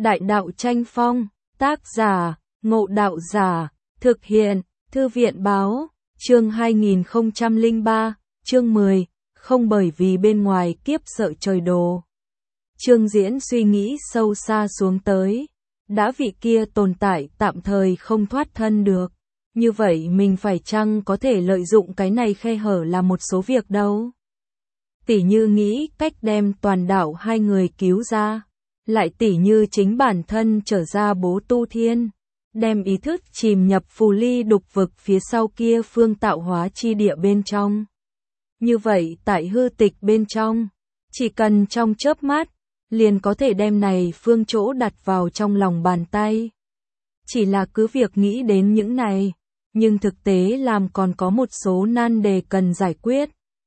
Đại đạo tranh phong, tác giả, Ngộ Đạo Giả, thực hiện, Thư viện báo, chương 2003, chương 10, không bởi vì bên ngoài kiếp sợ trời đồ. Trương Diễn suy nghĩ sâu xa xuống tới, đã vị kia tồn tại tạm thời không thoát thân được, như vậy mình phải chăng có thể lợi dụng cái này khe hở làm một số việc đâu. Tỉ như nghĩ cách đem toàn đạo hai người cứu ra, lại tỉ như chính bản thân trở ra bố tu thiên, đem ý thức chìm nhập phù ly đục vực phía sau kia phương tạo hóa chi địa bên trong. Như vậy tại hư tịch bên trong, chỉ cần trong chớp mắt, liền có thể đem này phương chỗ đặt vào trong lòng bàn tay. Chỉ là cứ việc nghĩ đến những này, nhưng thực tế làm còn có một số nan đề cần giải quyết.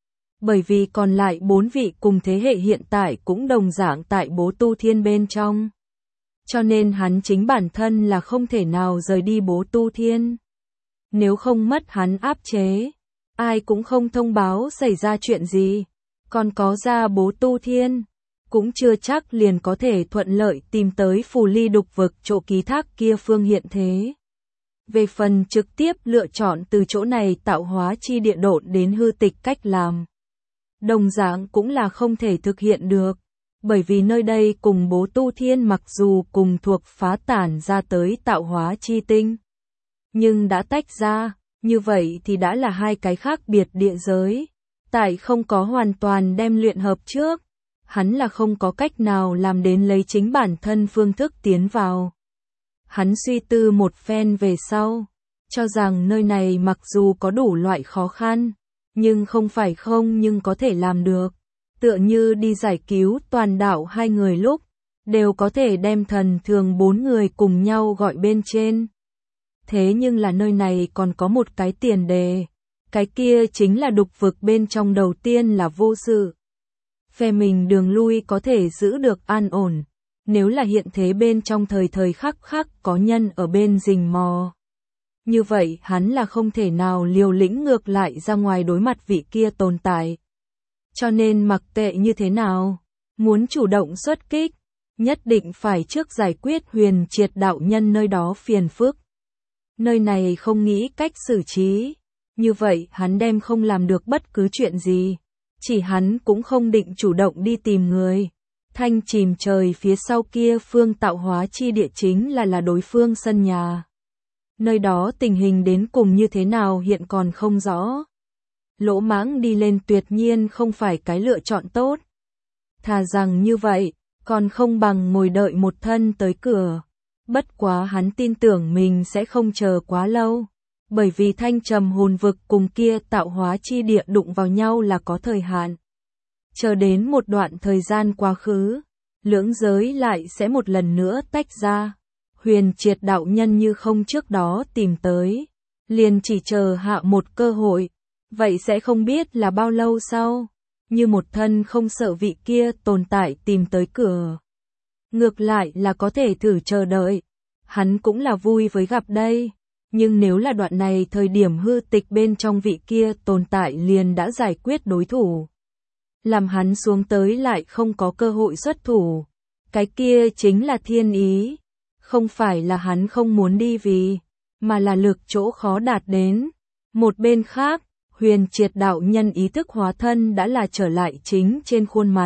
Bởi vì còn lại 4 vị cùng thế hệ hiện tại cũng đồng dạng tại bố tu thiên bên trong. Cho nên hắn chính bản thân là không thể nào rời đi bố tu thiên. Nếu không mất hắn áp chế, ai cũng không thông báo xảy ra chuyện gì, còn có ra bố tu thiên, cũng chưa chắc liền có thể thuận lợi tìm tới phù ly đục vực chỗ ký thác kia phương hiện thế. Về phần trực tiếp lựa chọn từ chỗ này tạo hóa chi địa độn đến hư tịch cách làm, đồng dạng cũng là không thể thực hiện được, bởi vì nơi đây cùng bố tu thiên mặc dù cùng thuộc phá tản ra tới tạo hóa chi tinh, nhưng đã tách ra, như vậy thì đã là hai cái khác biệt địa giới. Tại không có hoàn toàn đem luyện hợp trước, hắn là không có cách nào làm đến lấy chính bản thân phương thức tiến vào. Hắn suy tư một phen về sau, cho rằng nơi này mặc dù có đủ loại khó khăn, nhưng không phải không nhưng có thể làm được. Tựa như đi giải cứu toàn đạo hai người lúc, đều có thể đem thần thường 4 người cùng nhau gọi bên trên. Thế nhưng là nơi này còn có một cái tiền đề, cái kia chính là đục vực bên trong đầu tiên là vô sự. Phe mình đường lui có thể giữ được an ổn, nếu là hiện thế bên trong thời thời khắc khắc có nhân ở bên rình mò. Như vậy hắn là không thể nào liều lĩnh ngược lại ra ngoài đối mặt vị kia tồn tại. Cho nên mặc kệ như thế nào, muốn chủ động xuất kích, nhất định phải trước giải quyết Huyền Triệt đạo nhân nơi đó phiền phức. Nơi này không nghĩ cách xử trí, như vậy hắn đem không làm được bất cứ chuyện gì, chỉ hắn cũng không định chủ động đi tìm người. Thanh chìm trời phía sau kia phương tạo hóa chi địa chính là đối phương sân nhà. Nơi đó tình hình đến cùng như thế nào hiện còn không rõ. Lỗ mãng đi lên tuyệt nhiên không phải cái lựa chọn tốt. Thà rằng như vậy, còn không bằng ngồi đợi một thân tới cửa. Bất quá hắn tin tưởng mình sẽ không chờ quá lâu. Bởi vì thanh trầm hồn vực cùng kia tạo hóa chi địa đụng vào nhau là có thời hạn. Chờ đến một đoạn thời gian quá khứ, lưỡng giới lại sẽ một lần nữa tách ra. Huyền Triệt đạo nhân như không trước đó tìm tới, liền chỉ chờ hạ một cơ hội, vậy sẽ không biết là bao lâu sau, như một thân không sợ vị kia tồn tại tìm tới cửa. Ngược lại là có thể thử chờ đợi, hắn cũng là vui với gặp đây, nhưng nếu là đoạn này thời điểm hư tịch bên trong vị kia tồn tại liền đã giải quyết đối thủ, làm hắn xuống tới lại không có cơ hội xuất thủ, cái kia chính là thiên ý. Không phải là hắn không muốn đi vì, mà là lực chỗ khó đạt đến. Một bên khác, Huyền Triệt đạo nhân ý thức hóa thân đã là trở lại chính trên khuôn mặt.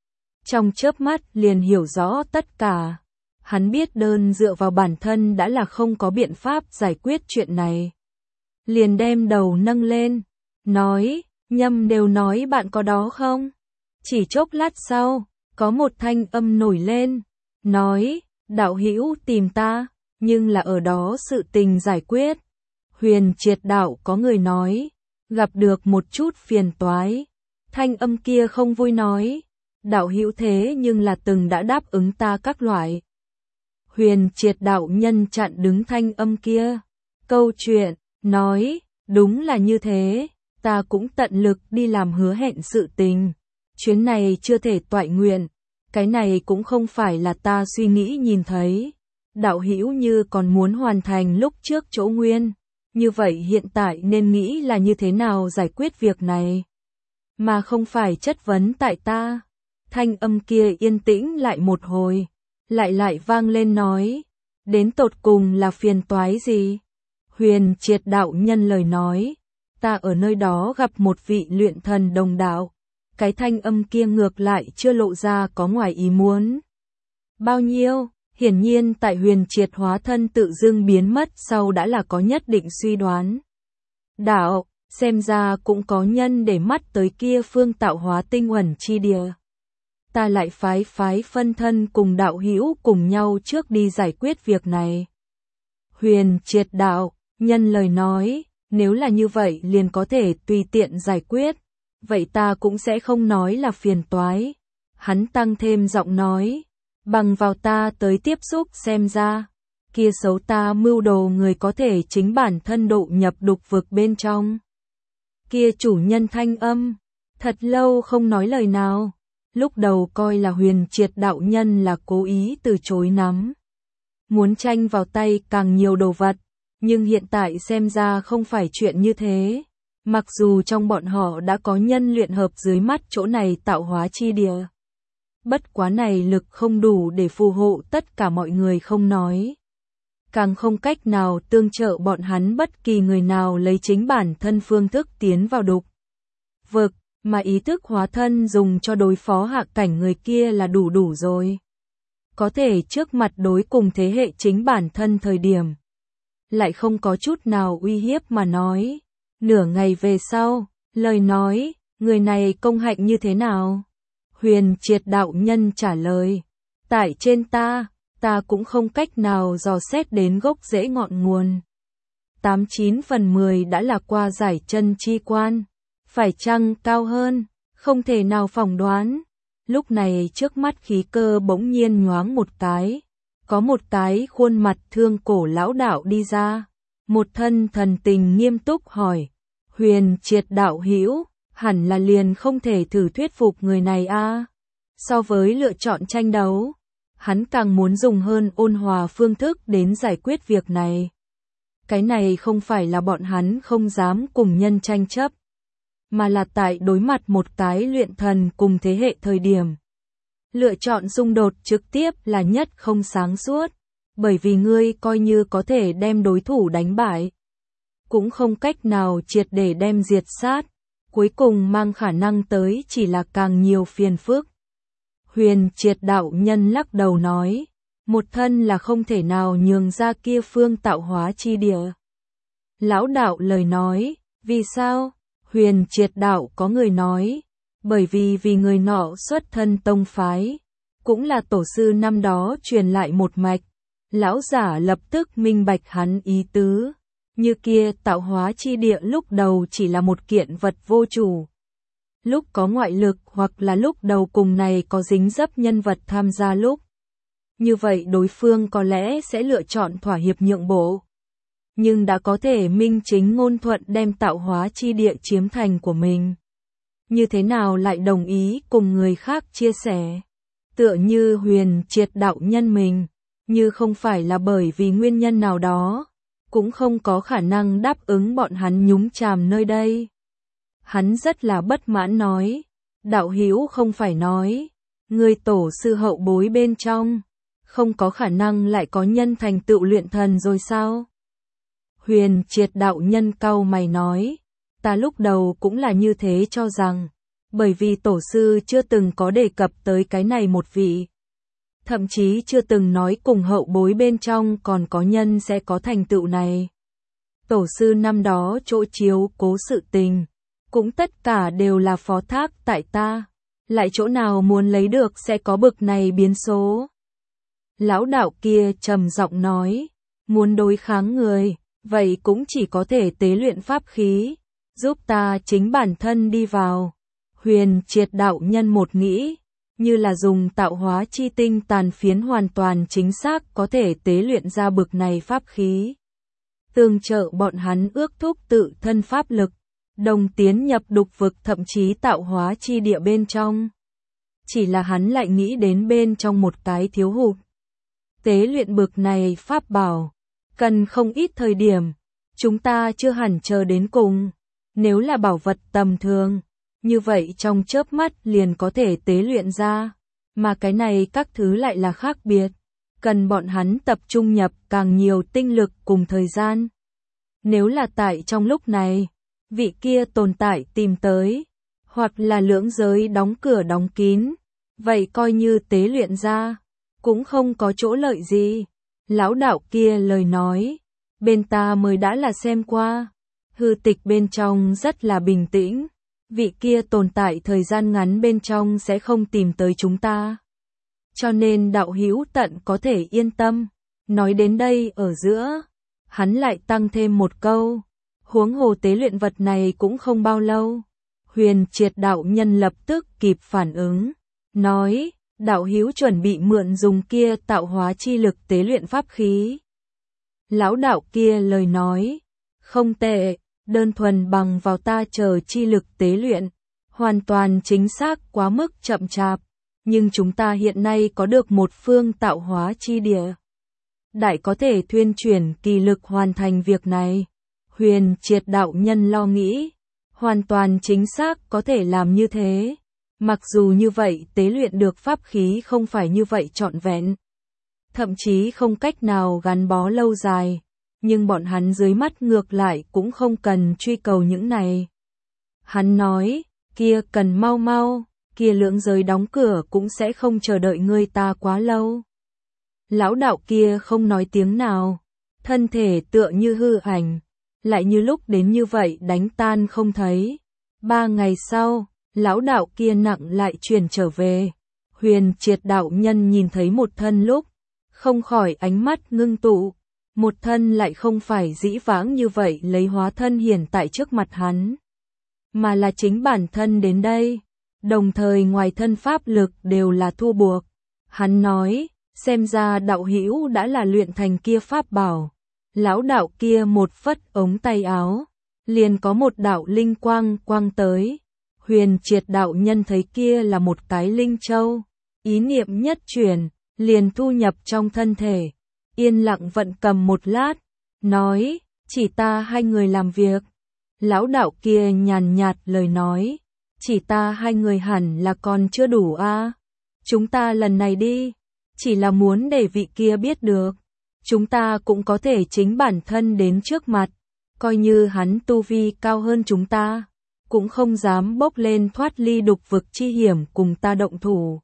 Trong chớp mắt liền hiểu rõ tất cả. Hắn biết đơn dựa vào bản thân đã là không có biện pháp giải quyết chuyện này. Liền đem đầu nâng lên, nói, Nhâm đều nói bạn có đó không? Chỉ chốc lát sau, có một thanh âm nổi lên, nói, đạo hữu tìm ta, nhưng là ở đó sự tình giải quyết. Huyền Triệt đạo có người nói, gặp được một chút phiền toái. Thanh âm kia không vui nói, đạo hữu thế nhưng là từng đã đáp ứng ta các loại. Huyền Triệt đạo nhân chặn đứng thanh âm kia. Câu chuyện, nói, đúng là như thế, ta cũng tận lực đi làm hứa hẹn sự tình. Chuyến này chưa thể toại nguyện. Cái này cũng không phải là ta suy nghĩ nhìn thấy. Đạo hữu như còn muốn hoàn thành lúc trước chỗ nguyên. Như vậy hiện tại nên nghĩ là như thế nào giải quyết việc này. Mà không phải chất vấn tại ta. Thanh âm kia yên tĩnh lại một hồi. lại vang lên nói, đến tột cùng là phiền toái gì? Huyền Triệt đạo nhân lời nói, ta ở nơi đó gặp một vị luyện thần đồng đạo, cái thanh âm kia ngược lại chưa lộ ra có ngoài ý muốn. Bao nhiêu? Hiển nhiên tại Huyền Triệt hóa thân tự dưng biến mất sau đã là có nhất định suy đoán. Đạo, xem ra cũng có nhân để mắt tới kia phương tạo hóa tinh uẩn chi địa. Ta lại phái phân thân cùng đạo hữu cùng nhau trước đi giải quyết việc này. Huyền Triệt đạo nhân lời nói, nếu là như vậy liền có thể tùy tiện giải quyết, vậy ta cũng sẽ không nói là phiền toái. Hắn tăng thêm giọng nói, bằng vào ta tới tiếp xúc xem ra, kia xấu ta mưu đồ người có thể chính bản thân độ nhập đục vực bên trong. Kia chủ nhân thanh âm, thật lâu không nói lời nào, lúc đầu coi là Huyền Triệt đạo nhân là cố ý từ chối nắm. Muốn tranh vào tay càng nhiều đồ vật, nhưng hiện tại xem ra không phải chuyện như thế. Mặc dù trong bọn họ đã có nhân luyện hợp dưới mắt chỗ này tạo hóa chi địa. Bất quá này lực không đủ để phù hộ tất cả mọi người không nói. Càng không cách nào tương trợ bọn hắn bất kỳ người nào lấy chính bản thân phương thức tiến vào đục vực, mà ý thức hóa thân dùng cho đối phó hạ cảnh người kia là đủ rồi. Có thể trước mặt đối cùng thế hệ chính bản thân thời điểm, lại không có chút nào uy hiếp mà nói. Nửa ngày về sau, lời nói, người này công hạnh như thế nào? Huyền Triệt đạo nhân trả lời, tại trên ta cũng không cách nào dò xét đến gốc rễ ngọn nguồn. 89 phần 10 đã là qua giải chân chi quan, phải chăng cao hơn, không thể nào phỏng đoán. Lúc này trước mắt khí cơ bỗng nhiên nhoáng một cái, có một cái khuôn mặt thương cổ lão đạo đi ra, một thân thần tình nghiêm túc hỏi, Huyền Triệt đạo hữu, hẳn là liền không thể thử thuyết phục người này a. So với lựa chọn tranh đấu, hắn càng muốn dùng hơn ôn hòa phương thức đến giải quyết việc này. Cái này không phải là bọn hắn không dám cùng nhân tranh chấp, mà là tại đối mặt một cái luyện thần cùng thế hệ thời điểm. Lựa chọn xung đột trực tiếp là nhất không sáng suốt, bởi vì ngươi coi như có thể đem đối thủ đánh bại, cũng không cách nào triệt để đem diệt sát, cuối cùng mang khả năng tới chỉ là càng nhiều phiền phức. Huyền Triệt đạo nhân lắc đầu nói, một thân là không thể nào nhường ra kia phương tạo hóa chi địa. Lão đạo lời nói, vì sao? Huyền Triệt đạo có người nói, bởi vì người nọ xuất thân tông phái, cũng là tổ sư năm đó truyền lại một mạch. Lão giả lập tức minh bạch hắn ý tứ, như kia tạo hóa chi địa lúc đầu chỉ là một kiện vật vô chủ. Lúc có ngoại lực hoặc là lúc đầu cùng này có dính dấp nhân vật tham gia lúc. Như vậy đối phương có lẽ sẽ lựa chọn thỏa hiệp nhượng bộ. Nhưng đã có thể minh chính ngôn thuận đem tạo hóa chi địa chiếm thành của mình. Như thế nào lại đồng ý cùng người khác chia sẻ? Tựa như Huyền Triệt đạo nhân mình, như không phải là bởi vì nguyên nhân nào đó, cũng không có khả năng đáp ứng bọn hắn nhúng chàm nơi đây. Hắn rất là bất mãn nói, đạo hữu không phải nói, người tổ sư hậu bối bên trong, không có khả năng lại có nhân thành tựu luyện thần rồi sao? Huyền Triệt đạo nhân cau mày nói, ta lúc đầu cũng là như thế cho rằng, bởi vì tổ sư chưa từng có đề cập tới cái này một vị. Thậm chí chưa từng nói cùng hậu bối bên trong còn có nhân sẽ có thành tựu này. Tổ sư năm đó chỗ chiếu cố sự tình, cũng tất cả đều là phó thác tại ta, lại chỗ nào muốn lấy được sẽ có bực này biến số. Lão đạo kia trầm giọng nói, muốn đối kháng người, vậy cũng chỉ có thể tế luyện pháp khí, giúp ta chính bản thân đi vào. Huyền Triệt đạo nhân một nghĩ, như là dùng tạo hóa chi tinh tàn phiến hoàn toàn chính xác có thể tế luyện ra bực này pháp khí. Tương trợ bọn hắn ước thúc tự thân pháp lực, đồng tiến nhập đục vực thậm chí tạo hóa chi địa bên trong. Chỉ là hắn lại nghĩ đến bên trong một cái thiếu hụt. Tế luyện bực này pháp bảo, cần không ít thời điểm, chúng ta chưa hẳn chờ đến cùng. Nếu là bảo vật tầm thường, như vậy trong chớp mắt liền có thể tế luyện ra, mà cái này các thứ lại là khác biệt. cần bọn hắn tập trung nhập càng nhiều tinh lực cùng thời gian. Nếu là tại trong lúc này, vị kia tồn tại tìm tới, hoặc là lưỡng giới đóng cửa đóng kín, vậy coi như tế luyện ra, cũng không có chỗ lợi gì. Lão đạo kia lời nói, bên ta mới đã là xem qua, hư tịch bên trong rất là bình tĩnh, vị kia tồn tại thời gian ngắn bên trong sẽ không tìm tới chúng ta. Cho nên đạo hữu tận có thể yên tâm. Nói đến đây ở giữa, hắn lại tăng thêm một câu, huống hồ tế luyện vật này cũng không bao lâu. Huyền Triệt đạo nhân lập tức kịp phản ứng, nói, đạo hữu chuẩn bị mượn dùng kia tạo hóa chi lực tế luyện pháp khí. Lão đạo kia lời nói, không tệ, đơn thuần bằng vào ta chờ chi lực tế luyện, hoàn toàn chính xác quá mức chậm chạp, nhưng chúng ta hiện nay có được một phương tạo hóa chi địa. Đại có thể thuyên chuyển kỳ lực hoàn thành việc này. Huyền Triệt đạo nhân lo nghĩ, hoàn toàn chính xác có thể làm như thế. Mặc dù như vậy tế luyện được pháp khí không phải như vậy trọn vẹn, thậm chí không cách nào gắn bó lâu dài, nhưng bọn hắn dưới mắt ngược lại cũng không cần truy cầu những này. Hắn nói, kia cần mau mau, kia lưỡng giới đóng cửa cũng sẽ không chờ đợi ngươi ta quá lâu. Lão đạo kia không nói tiếng nào, thân thể tựa như hư ảnh, lại như lúc đến như vậy đánh tan không thấy. 3 ngày sau, lão đạo kia nặng lại chuyển trở về. Huyền Triệt đạo nhân nhìn thấy một thân lúc, không khỏi ánh mắt ngưng tụ. Một thân lại không phải dĩ vãng như vậy lấy hóa thân hiển tại trước mặt hắn, mà là chính bản thân đến đây, đồng thời ngoài thân pháp lực đều là thu buộc. Hắn nói, xem ra đạo hữu đã là luyện thành kia pháp bảo. Lão đạo kia một phất ống tay áo, liền có một đạo linh quang quang tới. Huyền Triệt đạo nhân thấy kia là một cái linh châu, ý niệm nhất chuyển, liền thu nhập trong thân thể. Yên lặng vận cầm một lát, nói, chỉ ta hai người làm việc. Lão đạo kia nhàn nhạt lời nói, chỉ ta hai người hẳn là còn chưa đủ a. Chúng ta lần này đi, chỉ là muốn để vị kia biết được, chúng ta cũng có thể chính bản thân đến trước mặt, coi như hắn tu vi cao hơn chúng ta, cũng không dám bốc lên thoát ly đục vực chi hiểm cùng ta động thủ.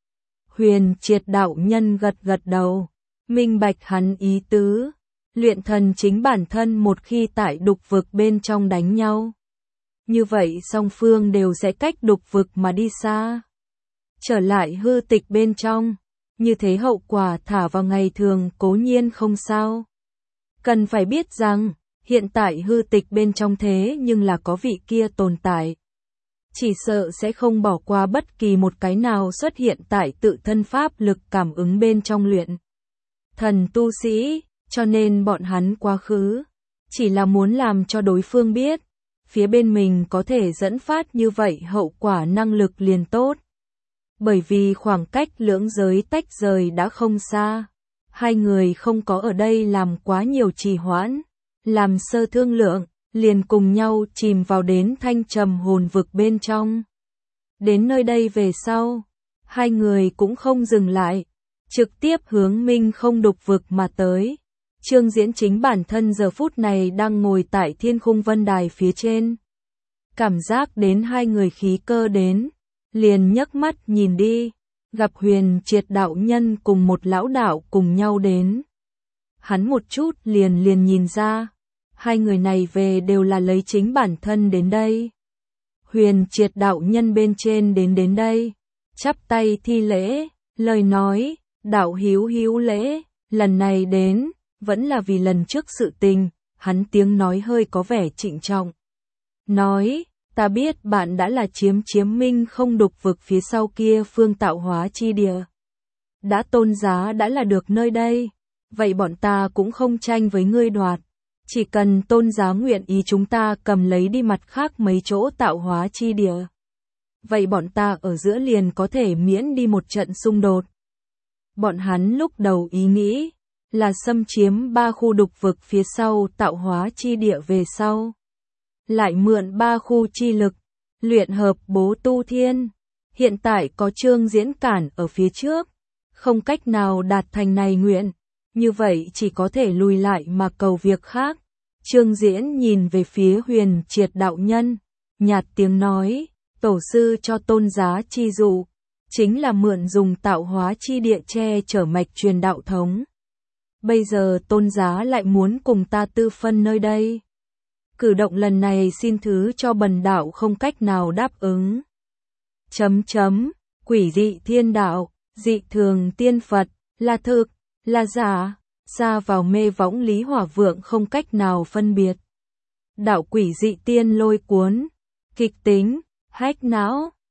Huyền Triệt đạo nhân gật gật đầu, minh bạch hắn ý tứ, luyện thần chính bản thân một khi tại đục vực bên trong đánh nhau. Như vậy song phương đều sẽ cách đục vực mà đi xa. Trở lại hư tịch bên trong, như thế hậu quả thả vào ngày thường cố nhiên không sao. Cần phải biết rằng, hiện tại hư tịch bên trong thế nhưng là có vị kia tồn tại. Chỉ sợ sẽ không bỏ qua bất kỳ một cái nào xuất hiện tại tự thân pháp lực cảm ứng bên trong luyện thần tu sĩ, cho nên bọn hắn quá khứ, chỉ là muốn làm cho đối phương biết, phía bên mình có thể dẫn phát như vậy hậu quả năng lực liền tốt. Bởi vì khoảng cách lưỡng giới tách rời đã không xa, hai người không có ở đây làm quá nhiều trì hoãn, làm sơ thương lượng, liền cùng nhau chìm vào đến thanh trầm hồn vực bên trong. Đến nơi đây về sau, hai người cũng không dừng lại, trực tiếp hướng Minh Không đục vực mà tới. Trương Diễn chính bản thân giờ phút này đang ngồi tại Thiên Khung Vân Đài phía trên. Cảm giác đến hai người khí cơ đến, liền nhấc mắt nhìn đi, gặp Huyền Triệt đạo nhân cùng một lão đạo cùng nhau đến. Hắn một chút liền nhìn ra, hai người này về đều là lấy chính bản thân đến đây. Huyền Triệt đạo nhân bên trên đến đây, chắp tay thi lễ, lời nói, đạo hữu lễ, lần này đến, vẫn là vì lần trước sự tình, hắn tiếng nói hơi có vẻ trịnh trọng. Nói, ta biết bạn đã là chiếm Minh Không đục vực phía sau kia phương tạo hóa chi địa. Đã tôn giá đã là được nơi đây, vậy bọn ta cũng không tranh với ngươi đoạt. Chỉ cần tôn giá nguyện ý chúng ta cầm lấy đi mặt khác mấy chỗ tạo hóa chi địa. Vậy bọn ta ở giữa liền có thể miễn đi một trận xung đột. Bọn hắn lúc đầu ý nghĩ là xâm chiếm 3 khu đục vực phía sau tạo hóa chi địa về sau. Lại mượn 3 khu chi lực, luyện hợp bố tu thiên. Hiện tại có Trương Diễn cản ở phía trước, không cách nào đạt thành này nguyện, như vậy chỉ có thể lùi lại mà cầu việc khác. Trương Diễn nhìn về phía Huyền Triệt đạo nhân, nhạt tiếng nói, tổ sư cho tôn giá chi dụ, chính là mượn dùng tạo hóa chi địa che chở mạch truyền đạo thống. Bây giờ tôn giá lại muốn cùng ta tư phân nơi đây. Cử động lần này xin thứ cho bần đạo không cách nào đáp ứng. Quỷ dị thiên đạo, dị thường tiên Phật, là thực, là giả, xa vào mê võng Lý Hỏa Vượng không cách nào phân biệt. Đạo quỷ dị tiên lôi cuốn, kịch tính, hách não,